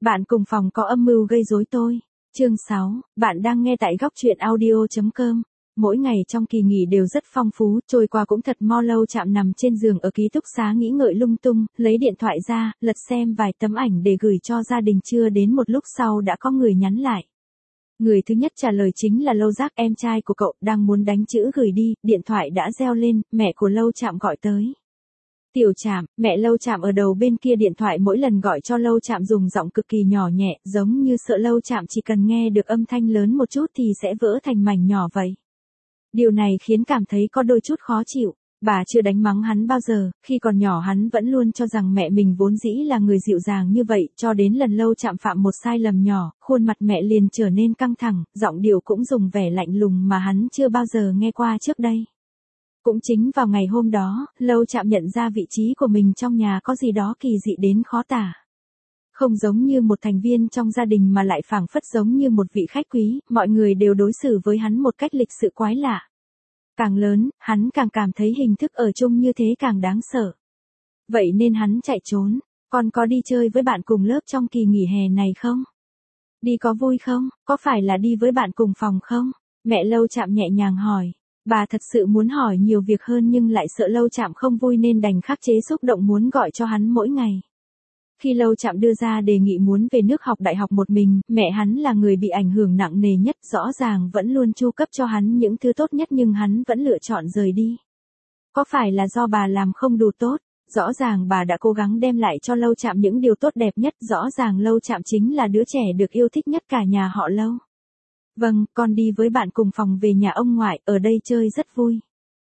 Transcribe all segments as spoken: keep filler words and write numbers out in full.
Bạn cùng phòng có âm mưu gây rối tôi. Chương sáu, bạn đang nghe tại góc truyện audio.com. Mỗi ngày trong kỳ nghỉ đều rất phong phú, trôi qua cũng thật mo. Lâu Chạm nằm trên giường ở ký túc xá nghĩ ngợi lung tung, lấy điện thoại ra, lật xem vài tấm ảnh để gửi cho gia đình. Chưa đến một lúc sau đã có người nhắn lại. Người thứ nhất trả lời chính là Lâu Giác, em trai của cậu, đang muốn đánh chữ gửi đi, điện thoại đã reo lên, mẹ của Lâu Chạm gọi tới. Tiểu Chạm, mẹ Lâu Chạm ở đầu bên kia điện thoại mỗi lần gọi cho Lâu Chạm dùng giọng cực kỳ nhỏ nhẹ, giống như sợ Lâu Chạm chỉ cần nghe được âm thanh lớn một chút thì sẽ vỡ thành mảnh nhỏ vậy. Điều này khiến cảm thấy có đôi chút khó chịu. Bà chưa đánh mắng hắn bao giờ, khi còn nhỏ hắn vẫn luôn cho rằng mẹ mình vốn dĩ là người dịu dàng như vậy, cho đến lần Lâu Chạm phạm một sai lầm nhỏ, khuôn mặt mẹ liền trở nên căng thẳng, giọng điệu cũng dùng vẻ lạnh lùng mà hắn chưa bao giờ nghe qua trước đây. Cũng chính vào ngày hôm đó, Lâu Chạm nhận ra vị trí của mình trong nhà có gì đó kỳ dị đến khó tả. Không giống như một thành viên trong gia đình mà lại phảng phất giống như một vị khách quý, mọi người đều đối xử với hắn một cách lịch sự quái lạ. Càng lớn, hắn càng cảm thấy hình thức ở chung như thế càng đáng sợ. Vậy nên hắn chạy trốn. Con có đi chơi với bạn cùng lớp trong kỳ nghỉ hè này không? Đi có vui không? Có phải là đi với bạn cùng phòng không? Mẹ Lâu Chạm nhẹ nhàng hỏi. Bà thật sự muốn hỏi nhiều việc hơn nhưng lại sợ Lâu Chạm không vui nên đành khắc chế xúc động muốn gọi cho hắn mỗi ngày. Khi Lâu Chạm đưa ra đề nghị muốn về nước học đại học một mình, mẹ hắn là người bị ảnh hưởng nặng nề nhất, rõ ràng vẫn luôn chu cấp cho hắn những thứ tốt nhất nhưng hắn vẫn lựa chọn rời đi. Có phải là do bà làm không đủ tốt? Rõ ràng bà đã cố gắng đem lại cho Lâu Chạm những điều tốt đẹp nhất, rõ ràng Lâu Chạm chính là đứa trẻ được yêu thích nhất cả nhà họ Lâu. Vâng, con đi với bạn cùng phòng về nhà ông ngoại, ở đây chơi rất vui.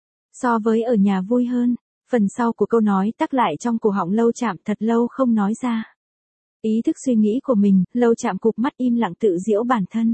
So với ở nhà vui hơn. Phần sau của câu nói tắc lại trong cổ họng Lâu Chạm, thật lâu không nói ra. Ý thức suy nghĩ của mình, Lâu Chạm cụp mắt im lặng tự giễu bản thân.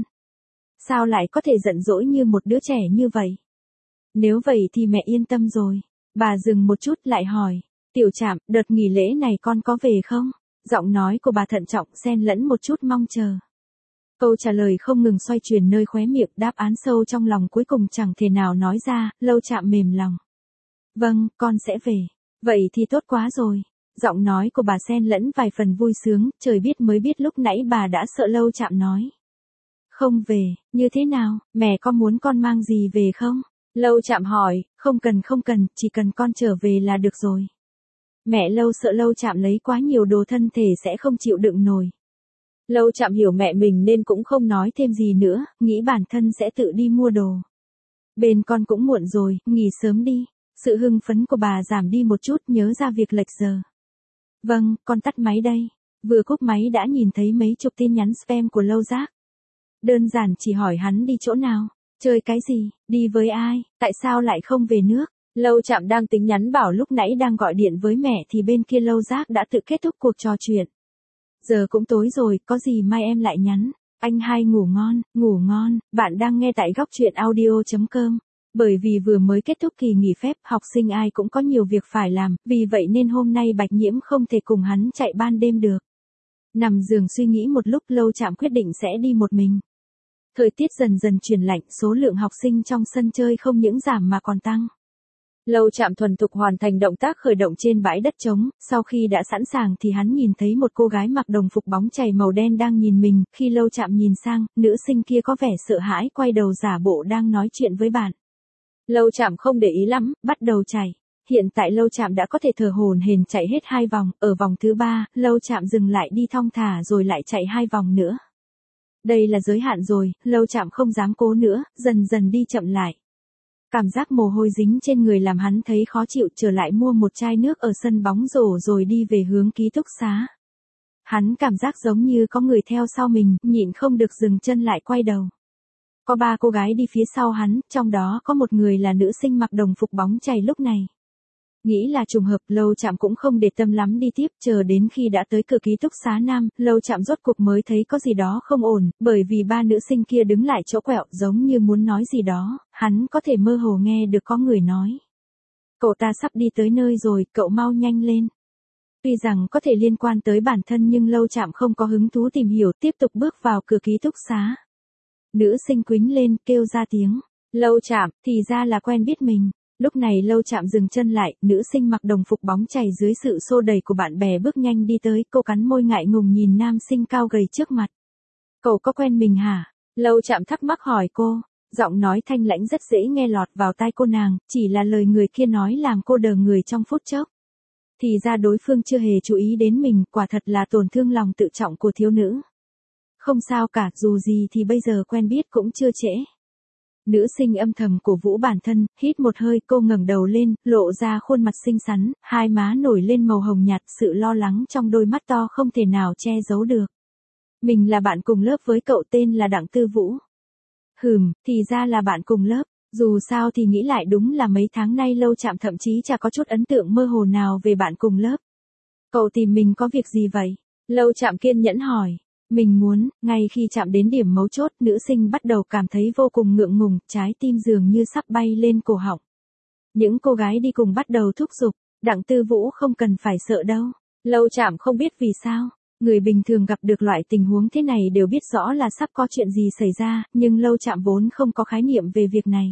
Sao lại có thể giận dỗi như một đứa trẻ như vậy? Nếu vậy thì mẹ yên tâm rồi. Bà dừng một chút lại hỏi. Tiểu Chạm, đợt nghỉ lễ này con có về không? Giọng nói của bà thận trọng xen lẫn một chút mong chờ. Câu trả lời không ngừng xoay chuyển nơi khóe miệng, đáp án sâu trong lòng cuối cùng chẳng thể nào nói ra. Lâu Chạm mềm lòng. Vâng, con sẽ về. Vậy thì tốt quá rồi. Giọng nói của bà xen lẫn vài phần vui sướng, trời biết mới biết lúc nãy bà đã sợ Lâu Chạm nói. Không về, như thế nào, mẹ có muốn con mang gì về không? Lâu Chạm hỏi, không cần không cần, chỉ cần con trở về là được rồi. Mẹ Lâu sợ Lâu Chạm lấy quá nhiều đồ thân thể sẽ không chịu đựng nổi. Lâu Chạm hiểu mẹ mình nên cũng không nói thêm gì nữa, nghĩ bản thân sẽ tự đi mua đồ. Bên con cũng muộn rồi, nghỉ sớm đi. Sự hưng phấn của bà giảm đi một chút, nhớ ra việc lệch giờ. Vâng, con tắt máy đây. Vừa cúp máy đã nhìn thấy mấy chục tin nhắn spam của Lâu Giác. Đơn giản chỉ hỏi hắn đi chỗ nào, chơi cái gì, đi với ai, tại sao lại không về nước. Lâu Chạm đang tính nhắn bảo lúc nãy đang gọi điện với mẹ thì bên kia Lâu Giác đã tự kết thúc cuộc trò chuyện. Giờ cũng tối rồi, có gì mai em lại nhắn. Anh hai ngủ ngon, ngủ ngon, bạn đang nghe tại góc truyện audio.com. Bởi vì vừa mới kết thúc kỳ nghỉ phép, học sinh ai cũng có nhiều việc phải làm, vì vậy nên hôm nay Bạch Nhiễm không thể cùng hắn chạy ban đêm được. Nằm giường suy nghĩ một lúc, Lâu Chạm quyết định sẽ đi một mình. Thời tiết dần dần chuyển lạnh, số lượng học sinh trong sân chơi không những giảm mà còn tăng. Lâu Chạm thuần thục hoàn thành động tác khởi động trên bãi đất trống, sau khi đã sẵn sàng thì hắn nhìn thấy một cô gái mặc đồng phục bóng chày màu đen đang nhìn mình, khi Lâu Chạm nhìn sang, nữ sinh kia có vẻ sợ hãi quay đầu giả bộ đang nói chuyện với bạn. Lâu Chạm không để ý lắm, bắt đầu chạy. Hiện tại Lâu Chạm đã có thể thở hổn hển chạy hết hai vòng, ở vòng thứ ba, Lâu Chạm dừng lại đi thong thả rồi lại chạy hai vòng nữa. Đây là giới hạn rồi, Lâu Chạm không dám cố nữa, dần dần đi chậm lại. Cảm giác mồ hôi dính trên người làm hắn thấy khó chịu, trở lại mua một chai nước ở sân bóng rổ rồi đi về hướng ký túc xá. Hắn cảm giác giống như có người theo sau mình, nhịn không được dừng chân lại quay đầu. Có ba cô gái đi phía sau hắn, trong đó có một người là nữ sinh mặc đồng phục bóng chày lúc này. Nghĩ là trùng hợp, Lâu Chạm cũng không để tâm lắm đi tiếp, chờ đến khi đã tới cửa ký túc xá nam, Lâu Chạm rốt cuộc mới thấy có gì đó không ổn, bởi vì ba nữ sinh kia đứng lại chỗ quẹo giống như muốn nói gì đó, hắn có thể mơ hồ nghe được có người nói. Cậu ta sắp đi tới nơi rồi, cậu mau nhanh lên. Tuy rằng có thể liên quan tới bản thân nhưng Lâu Chạm không có hứng thú tìm hiểu, tiếp tục bước vào cửa ký túc xá. Nữ sinh quýnh lên, kêu ra tiếng. Lâu Chạm, thì ra là quen biết mình. Lúc này Lâu Chạm dừng chân lại, nữ sinh mặc đồng phục bóng chày dưới sự xô đẩy của bạn bè bước nhanh đi tới, cô cắn môi ngại ngùng nhìn nam sinh cao gầy trước mặt. Cậu có quen mình hả? Lâu Chạm thắc mắc hỏi cô, giọng nói thanh lãnh rất dễ nghe lọt vào tai cô nàng, chỉ là lời người kia nói làm cô đờ người trong phút chốc. Thì ra đối phương chưa hề chú ý đến mình, quả thật là tổn thương lòng tự trọng của thiếu nữ. Không sao cả, dù gì thì bây giờ quen biết cũng chưa trễ. Nữ sinh âm thầm cổ vũ bản thân, hít một hơi, cô ngẩng đầu lên, lộ ra khuôn mặt xinh xắn, hai má nổi lên màu hồng nhạt, sự lo lắng trong đôi mắt to không thể nào che giấu được. Mình là bạn cùng lớp với cậu, tên là Đặng Tư Vũ. Hừm, thì ra là bạn cùng lớp. Dù sao thì nghĩ lại đúng là mấy tháng nay Lâu Chạm thậm chí chả có chút ấn tượng mơ hồ nào về bạn cùng lớp. Cậu tìm mình có việc gì vậy? Lâu Chạm kiên nhẫn hỏi. Mình muốn, ngay khi chạm đến điểm mấu chốt, nữ sinh bắt đầu cảm thấy vô cùng ngượng ngùng, trái tim dường như sắp bay lên cổ họng. Những cô gái đi cùng bắt đầu thúc giục, Đặng Tư Vũ không cần phải sợ đâu. Lâu Chạm không biết vì sao, người bình thường gặp được loại tình huống thế này đều biết rõ là sắp có chuyện gì xảy ra, nhưng Lâu Chạm vốn không có khái niệm về việc này.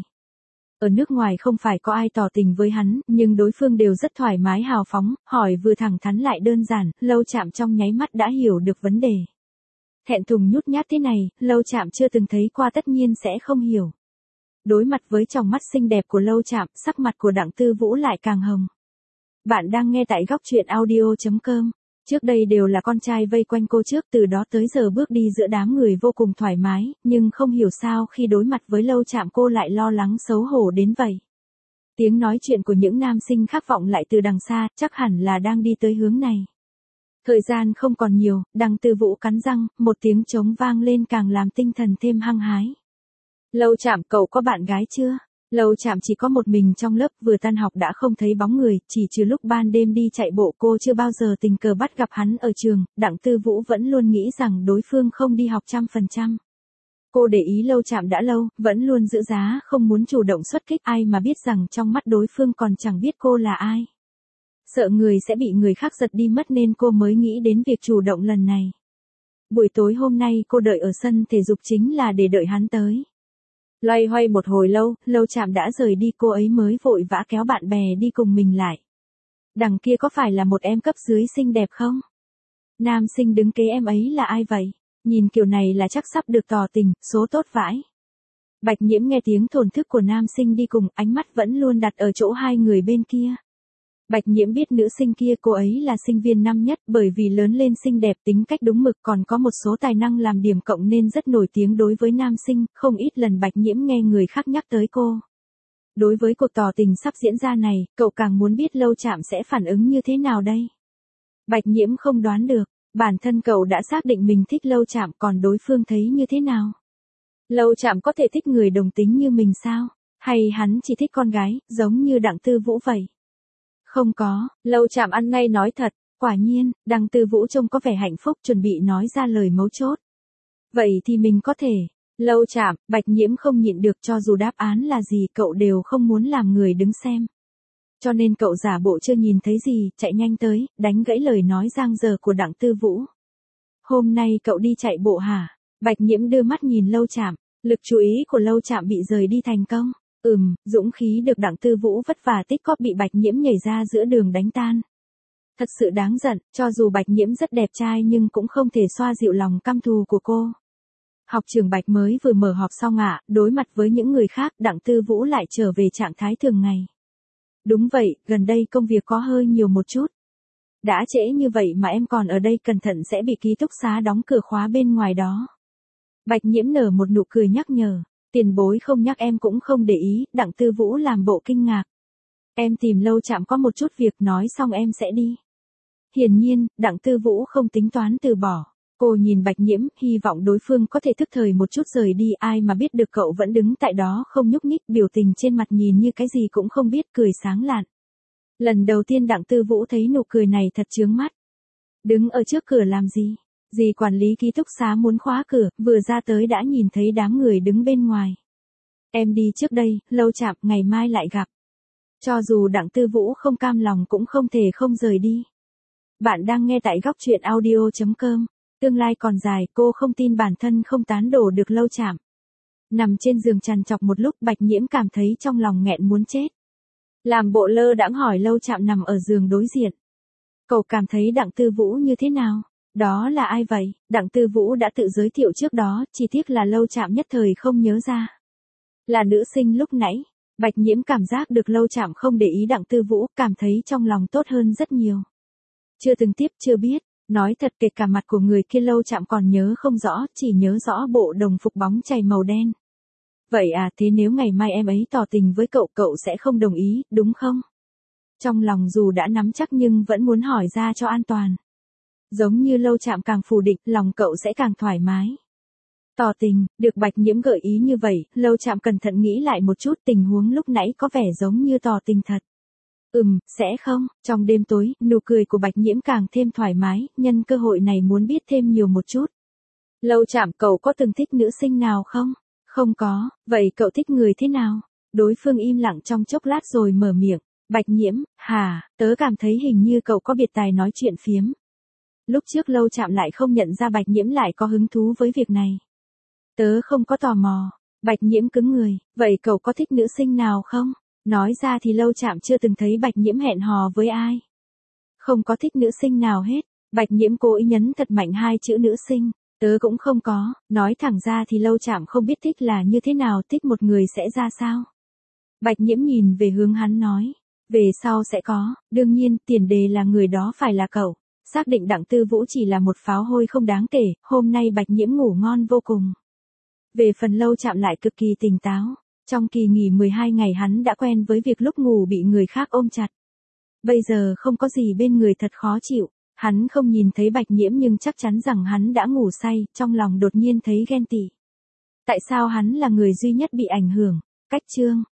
Ở nước ngoài không phải có ai tỏ tình với hắn, nhưng đối phương đều rất thoải mái hào phóng, hỏi vừa thẳng thắn lại đơn giản, Lâu Chạm trong nháy mắt đã hiểu được vấn đề. Thẹn thùng nhút nhát thế này, Lâu Chạm chưa từng thấy qua, tất nhiên sẽ không hiểu. Đối mặt với tròng mắt xinh đẹp của Lâu Chạm, sắc mặt của Đặng Tư Vũ lại càng hồng. Bạn đang nghe tại góc truyện audio chấm com. Trước đây đều là con trai vây quanh cô trước, từ đó tới giờ bước đi giữa đám người vô cùng thoải mái, nhưng không hiểu sao khi đối mặt với Lâu Chạm cô lại lo lắng xấu hổ đến vậy. Tiếng nói chuyện của những nam sinh khác vọng lại từ đằng xa, chắc hẳn là đang đi tới hướng này. Thời gian không còn nhiều, Đặng Tư Vũ cắn răng, một tiếng trống vang lên càng làm tinh thần thêm hăng hái. Lâu Chạm, cậu có bạn gái chưa? Lâu Chạm chỉ có một mình trong lớp, vừa tan học đã không thấy bóng người, chỉ trừ lúc ban đêm đi chạy bộ cô chưa bao giờ tình cờ bắt gặp hắn ở trường. Đặng Tư Vũ vẫn luôn nghĩ rằng đối phương không đi học trăm phần trăm. Cô để ý Lâu Chạm đã lâu, vẫn luôn giữ giá không muốn chủ động xuất kích, ai mà biết rằng trong mắt đối phương còn chẳng biết cô là ai. Sợ người sẽ bị người khác giật đi mất nên cô mới nghĩ đến việc chủ động lần này. Buổi tối hôm nay cô đợi ở sân thể dục chính là để đợi hắn tới. Loay hoay một hồi lâu, Lâu Chạm đã rời đi, cô ấy mới vội vã kéo bạn bè đi cùng mình lại. Đằng kia có phải là một em cấp dưới xinh đẹp không? Nam sinh đứng kế em ấy là ai vậy? Nhìn kiểu này là chắc sắp được tỏ tình, số tốt vãi. Bạch Nhiễm nghe tiếng thổn thức của nam sinh đi cùng, ánh mắt vẫn luôn đặt ở chỗ hai người bên kia. Bạch Nhiễm biết nữ sinh kia, cô ấy là sinh viên năm nhất, bởi vì lớn lên xinh đẹp, tính cách đúng mực, còn có một số tài năng làm điểm cộng nên rất nổi tiếng đối với nam sinh, không ít lần Bạch Nhiễm nghe người khác nhắc tới cô. Đối với cuộc tỏ tình sắp diễn ra này, cậu càng muốn biết Lâu Chạm sẽ phản ứng như thế nào đây? Bạch Nhiễm không đoán được, bản thân cậu đã xác định mình thích Lâu Chạm, còn đối phương thấy như thế nào? Lâu Chạm có thể thích người đồng tính như mình sao? Hay hắn chỉ thích con gái, giống như Đặng Tư Vũ vậy? Không có, Lâu Chạm ăn ngay nói thật, quả nhiên, Đặng Tư Vũ trông có vẻ hạnh phúc, chuẩn bị nói ra lời mấu chốt. Vậy thì mình có thể. Lâu Chạm, Bạch Nhiễm không nhịn được, cho dù đáp án là gì cậu đều không muốn làm người đứng xem. Cho nên cậu giả bộ chưa nhìn thấy gì, chạy nhanh tới, đánh gãy lời nói giang dở của Đặng Tư Vũ. Hôm nay cậu đi chạy bộ hả? Bạch Nhiễm đưa mắt nhìn Lâu Chạm, lực chú ý của Lâu Chạm bị rời đi thành công. Ừm, dũng khí được Đặng Tư Vũ vất vả tích góp bị Bạch Nhiễm nhảy ra giữa đường đánh tan. Thật sự đáng giận, cho dù Bạch Nhiễm rất đẹp trai nhưng cũng không thể xoa dịu lòng căm thù của cô. Học trường Bạch mới vừa mở họp xong ạ, đối mặt với những người khác, Đặng Tư Vũ lại trở về trạng thái thường ngày. Đúng vậy, gần đây công việc có hơi nhiều một chút. Đã trễ như vậy mà em còn ở đây, cẩn thận sẽ bị ký túc xá đóng cửa khóa bên ngoài đó. Bạch Nhiễm nở một nụ cười nhắc nhở. Tiền bối không nhắc em cũng không để ý, Đặng Tư Vũ làm bộ kinh ngạc. Em tìm Lâu Chạm có một chút việc, nói xong em sẽ đi. Hiển nhiên, Đặng Tư Vũ không tính toán từ bỏ. Cô nhìn Bạch Nhiễm, hy vọng đối phương có thể thức thời một chút rời đi, ai mà biết được cậu vẫn đứng tại đó không nhúc nhích, biểu tình trên mặt nhìn như cái gì cũng không biết, cười sáng lạn. Lần đầu tiên Đặng Tư Vũ thấy nụ cười này thật chướng mắt. Đứng ở trước cửa làm gì? Dì quản lý ký túc xá muốn khóa cửa, vừa ra tới đã nhìn thấy đám người đứng bên ngoài. Em đi trước đây, Lâu Chạm, ngày mai lại gặp. Cho dù Đặng Tư Vũ không cam lòng cũng không thể không rời đi. Bạn đang nghe tại góc truyện audio chấm com. Tương lai còn dài, cô không tin bản thân không tán đổ được Lâu Chạm. Nằm trên giường trằn trọc một lúc, Bạch Nhiễm cảm thấy trong lòng nghẹn muốn chết. Làm bộ lơ đãng hỏi Lâu Chạm nằm ở giường đối diện. Cậu cảm thấy Đặng Tư Vũ như thế nào? Đó là ai vậy? Đặng Tư Vũ đã tự giới thiệu trước đó, chỉ tiếc là Lâu Chạm nhất thời không nhớ ra. Là nữ sinh lúc nãy. Bạch Nhiễm cảm giác được Lâu Chạm không để ý Đặng Tư Vũ, cảm thấy trong lòng tốt hơn rất nhiều. Chưa từng tiếp chưa biết, nói thật kể cả mặt của người kia Lâu Chạm còn nhớ không rõ, chỉ nhớ rõ bộ đồng phục bóng chày màu đen. Vậy à, thế nếu ngày mai em ấy tỏ tình với cậu, cậu sẽ không đồng ý, đúng không? Trong lòng dù đã nắm chắc nhưng vẫn muốn hỏi ra cho an toàn. Giống như Lâu Chạm càng phủ định, lòng cậu sẽ càng thoải mái. Tỏ tình, được Bạch Nhiễm gợi ý như vậy, Lâu Chạm cẩn thận nghĩ lại một chút, tình huống lúc nãy có vẻ giống như tỏ tình thật. Ừm, sẽ không, trong đêm tối, nụ cười của Bạch Nhiễm càng thêm thoải mái, nhân cơ hội này muốn biết thêm nhiều một chút. Lâu Chạm, cậu có từng thích nữ sinh nào không? Không có, vậy cậu thích người thế nào? Đối phương im lặng trong chốc lát rồi mở miệng. Bạch Nhiễm, hả, tớ cảm thấy hình như cậu có biệt tài nói chuyện phiếm. Lúc trước Lâu Chạm lại không nhận ra Bạch Nhiễm lại có hứng thú với việc này. Tớ không có tò mò. Bạch Nhiễm cứng người, vậy cậu có thích nữ sinh nào không? Nói ra thì Lâu Chạm chưa từng thấy Bạch Nhiễm hẹn hò với ai. Không có thích nữ sinh nào hết. Bạch Nhiễm cố ý nhấn thật mạnh hai chữ nữ sinh. Tớ cũng không có, nói thẳng ra thì Lâu Chạm không biết thích là như thế nào, thích một người sẽ ra sao. Bạch Nhiễm nhìn về hướng hắn nói. Về sau sẽ có, đương nhiên, tiền đề là người đó phải là cậu. Xác định Đặng Tư Vũ chỉ là một pháo hôi không đáng kể, hôm nay Bạch Nhiễm ngủ ngon vô cùng. Về phần Lâu Chạm lại cực kỳ tỉnh táo. Trong kỳ nghỉ mười hai ngày hắn đã quen với việc lúc ngủ bị người khác ôm chặt. Bây giờ không có gì bên người thật khó chịu. Hắn không nhìn thấy Bạch Nhiễm nhưng chắc chắn rằng hắn đã ngủ say, trong lòng đột nhiên thấy ghen tị. Tại sao hắn là người duy nhất bị ảnh hưởng? Cách chương